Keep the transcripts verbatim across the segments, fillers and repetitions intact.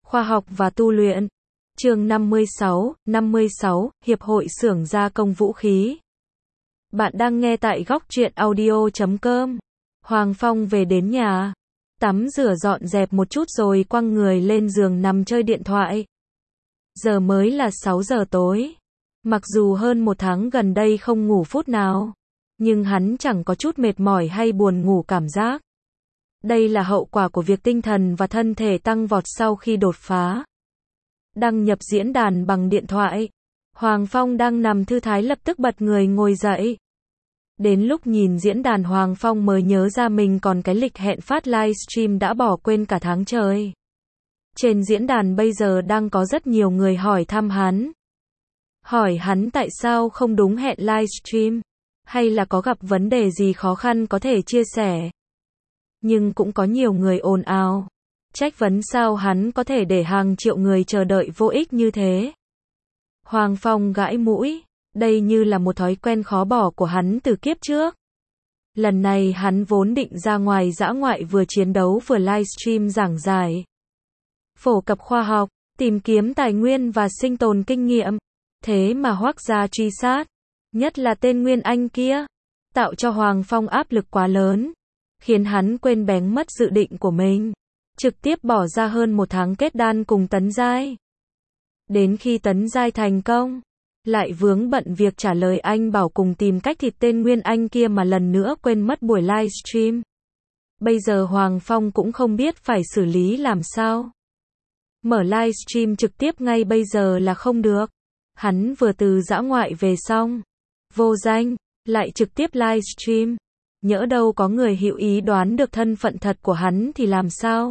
Khoa học và tu luyện. Chương năm mươi sáu, năm mươi sáu, Hiệp hội xưởng gia công vũ khí. Bạn đang nghe tại góc truyện audio chấm com. Hoàng Phong về đến nhà, tắm rửa dọn dẹp một chút rồi quăng người lên giường nằm chơi điện thoại. Giờ mới là sáu giờ tối. Mặc dù hơn một tháng gần đây không ngủ phút nào, nhưng hắn chẳng có chút mệt mỏi hay buồn ngủ cảm giác. Đây là hậu quả của việc tinh thần và thân thể tăng vọt sau khi đột phá. Đăng nhập diễn đàn bằng điện thoại. Hoàng Phong đang nằm thư thái lập tức bật người ngồi dậy. Đến lúc nhìn diễn đàn Hoàng Phong mới nhớ ra mình còn cái lịch hẹn phát livestream đã bỏ quên cả tháng trời. Trên diễn đàn bây giờ đang có rất nhiều người hỏi thăm hắn. Hỏi hắn tại sao không đúng hẹn livestream, hay là có gặp vấn đề gì khó khăn có thể chia sẻ. Nhưng cũng có nhiều người ồn ào, trách vấn sao hắn có thể để hàng triệu người chờ đợi vô ích như thế. Hoàng Phong gãi mũi, đây như là một thói quen khó bỏ của hắn từ kiếp trước. Lần này hắn vốn định ra ngoài dã ngoại vừa chiến đấu vừa livestream giảng giải, phổ cập khoa học, tìm kiếm tài nguyên và sinh tồn kinh nghiệm. Thế mà Hoắc gia truy sát, nhất là tên Nguyên Anh kia, tạo cho Hoàng Phong áp lực quá lớn, khiến hắn quên bén mất dự định của mình, trực tiếp bỏ ra hơn một tháng kết đan cùng Tấn Giai. Đến khi Tấn Giai thành công, lại vướng bận việc trả lời anh bảo cùng tìm cách thịt tên Nguyên Anh kia mà lần nữa quên mất buổi livestream. Bây giờ Hoàng Phong cũng không biết phải xử lý làm sao. Mở livestream trực tiếp ngay bây giờ là không được. Hắn vừa từ dã ngoại về xong, vô danh, lại trực tiếp livestream. Nhỡ đâu có người hữu ý đoán được thân phận thật của hắn thì làm sao?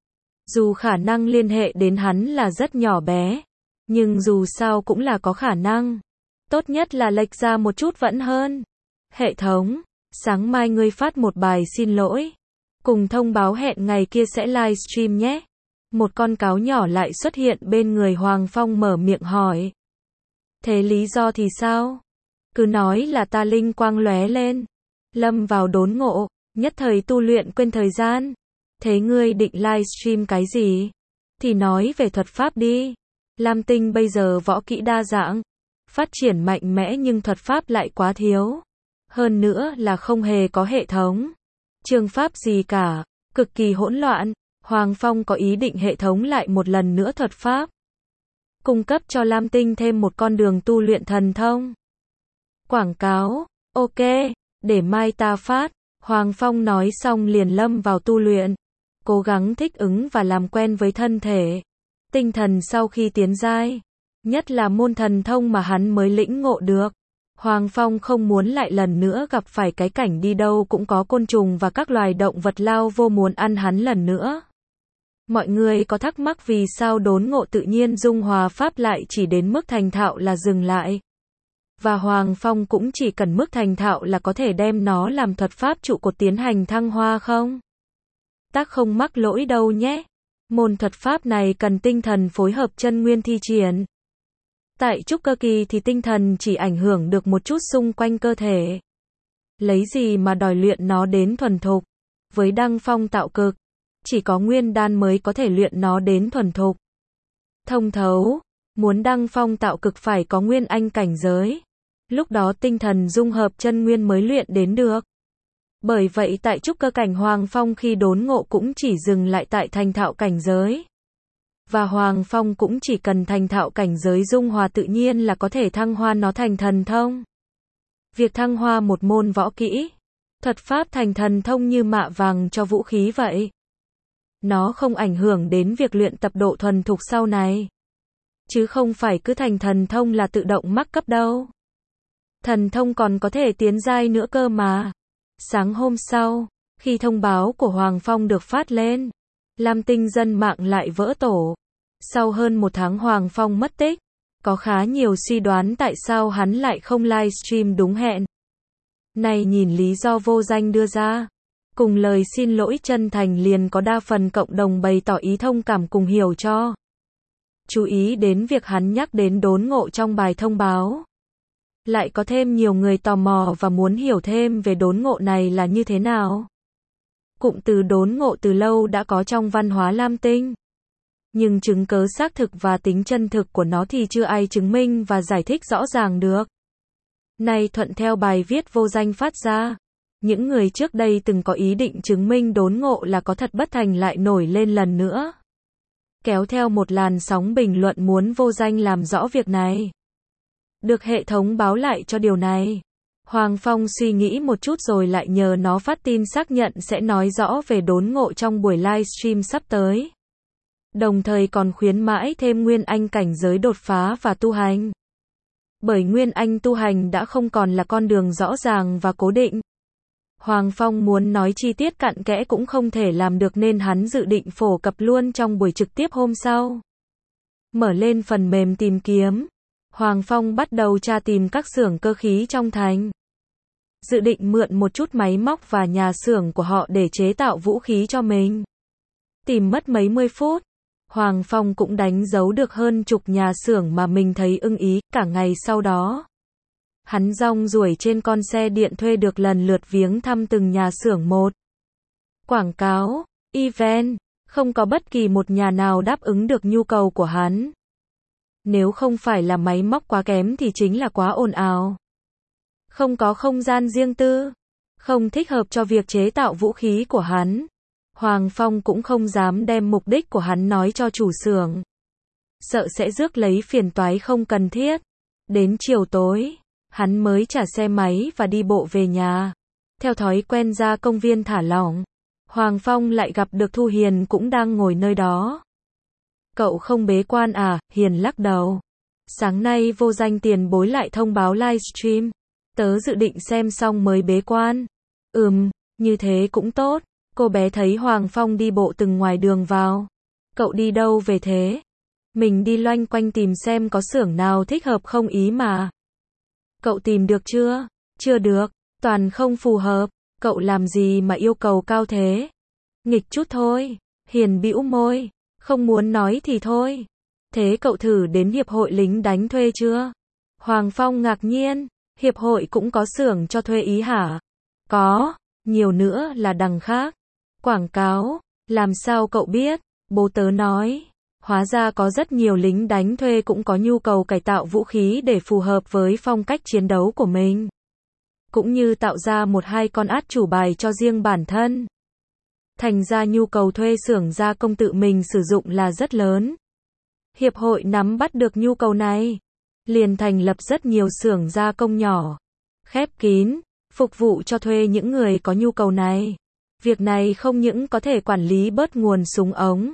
Dù khả năng liên hệ đến hắn là rất nhỏ bé, nhưng dù sao cũng là có khả năng. Tốt nhất là lệch ra một chút vẫn hơn. Hệ thống, sáng mai ngươi phát một bài xin lỗi, cùng thông báo hẹn ngày kia sẽ livestream nhé. Một con cáo nhỏ lại xuất hiện bên người Hoàng Phong mở miệng hỏi. Thế lý do thì sao? Cứ nói là ta linh quang lóe lên, lâm vào đốn ngộ, nhất thời tu luyện quên thời gian. Thế ngươi định livestream cái gì? Thì nói về thuật pháp đi. Lam Tinh bây giờ võ kỹ đa dạng, phát triển mạnh mẽ nhưng thuật pháp lại quá thiếu. Hơn nữa là không hề có hệ thống, chương pháp gì cả, cực kỳ hỗn loạn. Hoàng Phong có ý định hệ thống lại một lần nữa thuật pháp, cung cấp cho Lam Tinh thêm một con đường tu luyện thần thông. Quảng cáo, ok, để mai ta phát. Hoàng Phong nói xong liền lâm vào tu luyện, cố gắng thích ứng và làm quen với thân thể, tinh thần sau khi tiến giai, nhất là môn thần thông mà hắn mới lĩnh ngộ được. Hoàng Phong không muốn lại lần nữa gặp phải cái cảnh đi đâu cũng có côn trùng và các loài động vật lao vô muốn ăn hắn lần nữa. Mọi người có thắc mắc vì sao đốn ngộ tự nhiên dung hòa pháp lại chỉ đến mức thành thạo là dừng lại. Và Hoàng Phong cũng chỉ cần mức thành thạo là có thể đem nó làm thuật pháp trụ cột tiến hành thăng hoa không? Tác không mắc lỗi đâu nhé. Môn thuật pháp này cần tinh thần phối hợp chân nguyên thi triển. Tại trúc cơ kỳ thì tinh thần chỉ ảnh hưởng được một chút xung quanh cơ thể. Lấy gì mà đòi luyện nó đến thuần thục? Với đăng phong tạo cực, chỉ có nguyên đan mới có thể luyện nó đến thuần thục. Thông thấu, muốn đăng phong tạo cực phải có nguyên anh cảnh giới. Lúc đó tinh thần dung hợp chân nguyên mới luyện đến được. Bởi vậy tại trúc cơ cảnh Hoàng Phong khi đốn ngộ cũng chỉ dừng lại tại thành thạo cảnh giới. Và Hoàng Phong cũng chỉ cần thành thạo cảnh giới dung hòa tự nhiên là có thể thăng hoa nó thành thần thông. Việc thăng hoa một môn võ kỹ, thuật pháp thành thần thông như mạ vàng cho vũ khí vậy. Nó không ảnh hưởng đến việc luyện tập độ thuần thục sau này. Chứ không phải cứ thành thần thông là tự động mắc cấp đâu. Thần thông còn có thể tiến giai nữa cơ mà. Sáng hôm sau, khi thông báo của Hoàng Phong được phát lên, Lam Tinh dân mạng lại vỡ tổ. Sau hơn một tháng Hoàng Phong mất tích, có khá nhiều suy đoán tại sao hắn lại không livestream đúng hẹn. Này nhìn lý do vô danh đưa ra, cùng lời xin lỗi chân thành liền có đa phần cộng đồng bày tỏ ý thông cảm cùng hiểu cho. Chú ý đến việc hắn nhắc đến đốn ngộ trong bài thông báo. Lại có thêm nhiều người tò mò và muốn hiểu thêm về đốn ngộ này là như thế nào. Cụm từ đốn ngộ từ lâu đã có trong văn hóa Lam Tinh. Nhưng chứng cớ xác thực và tính chân thực của nó thì chưa ai chứng minh và giải thích rõ ràng được. Nay thuận theo bài viết vô danh phát ra, những người trước đây từng có ý định chứng minh đốn ngộ là có thật bất thành lại nổi lên lần nữa. Kéo theo một làn sóng bình luận muốn vô danh làm rõ việc này. Được hệ thống báo lại cho điều này. Hoàng Phong suy nghĩ một chút rồi lại nhờ nó phát tin xác nhận sẽ nói rõ về đốn ngộ trong buổi livestream sắp tới. Đồng thời còn khuyến mãi thêm Nguyên Anh cảnh giới đột phá và tu hành. Bởi Nguyên Anh tu hành đã không còn là con đường rõ ràng và cố định. Hoàng Phong muốn nói chi tiết cặn kẽ cũng không thể làm được nên hắn dự định phổ cập luôn trong buổi trực tiếp hôm sau. Mở lên phần mềm tìm kiếm. Hoàng Phong bắt đầu tra tìm các xưởng cơ khí trong thành. Dự định mượn một chút máy móc và nhà xưởng của họ để chế tạo vũ khí cho mình. Tìm mất mấy mươi phút. Hoàng Phong cũng đánh dấu được hơn chục nhà xưởng mà mình thấy ưng ý, cả ngày sau đó. Hắn rong ruổi trên con xe điện thuê được lần lượt viếng thăm từng nhà xưởng một. Quảng cáo, event, không có bất kỳ một nhà nào đáp ứng được nhu cầu của hắn. Nếu không phải là máy móc quá kém thì chính là quá ồn ào. Không có không gian riêng tư, không thích hợp cho việc chế tạo vũ khí của hắn. Hoàng Phong cũng không dám đem mục đích của hắn nói cho chủ xưởng. Sợ sẽ rước lấy phiền toái không cần thiết. Đến chiều tối, hắn mới trả xe máy và đi bộ về nhà. Theo thói quen ra công viên thả lỏng, Hoàng Phong lại gặp được Thu Hiền cũng đang ngồi nơi đó. Cậu không bế quan à? Hiền lắc đầu. Sáng nay vô danh tiền bối lại thông báo livestream. Tớ dự định xem xong mới bế quan. Ừm, như thế cũng tốt. Cô bé thấy Hoàng Phong đi bộ từng ngoài đường vào. Cậu đi đâu về thế? Mình đi loanh quanh tìm xem có xưởng nào thích hợp không ý mà. Cậu tìm được chưa? Chưa được, toàn không phù hợp. Cậu làm gì mà yêu cầu cao thế? Nghịch chút thôi. Hiền bĩu môi. Không muốn nói thì thôi. Thế cậu thử đến hiệp hội lính đánh thuê chưa? Hoàng Phong ngạc nhiên. Hiệp hội cũng có xưởng cho thuê ý hả? Có, nhiều nữa là đằng khác. Quảng cáo, làm sao cậu biết? Bố tớ nói. Hóa ra có rất nhiều lính đánh thuê cũng có nhu cầu cải tạo vũ khí để phù hợp với phong cách chiến đấu của mình. Cũng như tạo ra một hai con át chủ bài cho riêng bản thân. Thành ra nhu cầu thuê xưởng gia công tự mình sử dụng là rất lớn. Hiệp hội nắm bắt được nhu cầu này, liền thành lập rất nhiều xưởng gia công nhỏ, khép kín, phục vụ cho thuê những người có nhu cầu này. Việc này không những có thể quản lý bớt nguồn súng ống,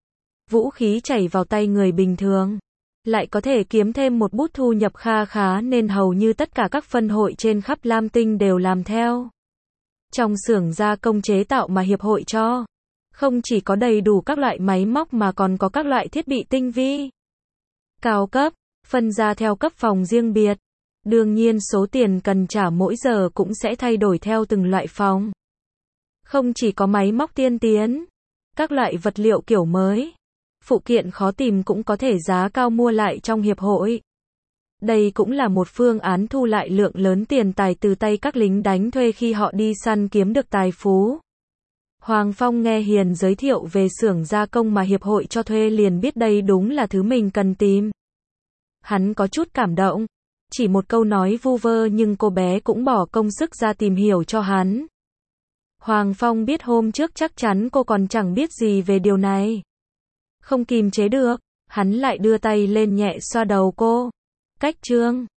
vũ khí chảy vào tay người bình thường, lại có thể kiếm thêm một bút thu nhập kha khá nên hầu như tất cả các phân hội trên khắp Lam Tinh đều làm theo. Trong xưởng gia công chế tạo mà hiệp hội cho, không chỉ có đầy đủ các loại máy móc mà còn có các loại thiết bị tinh vi, cao cấp, phân ra theo cấp phòng riêng biệt. Đương nhiên số tiền cần trả mỗi giờ cũng sẽ thay đổi theo từng loại phòng. Không chỉ có máy móc tiên tiến, các loại vật liệu kiểu mới, phụ kiện khó tìm cũng có thể giá cao mua lại trong hiệp hội. Đây cũng là một phương án thu lại lượng lớn tiền tài từ tay các lính đánh thuê khi họ đi săn kiếm được tài phú. Hoàng Phong nghe Hiền giới thiệu về xưởng gia công mà hiệp hội cho thuê liền biết đây đúng là thứ mình cần tìm. Hắn có chút cảm động. Chỉ một câu nói vu vơ nhưng cô bé cũng bỏ công sức ra tìm hiểu cho hắn. Hoàng Phong biết hôm trước chắc chắn cô còn chẳng biết gì về điều này. Không kìm chế được, hắn lại đưa tay lên nhẹ xoa đầu cô. Cách chương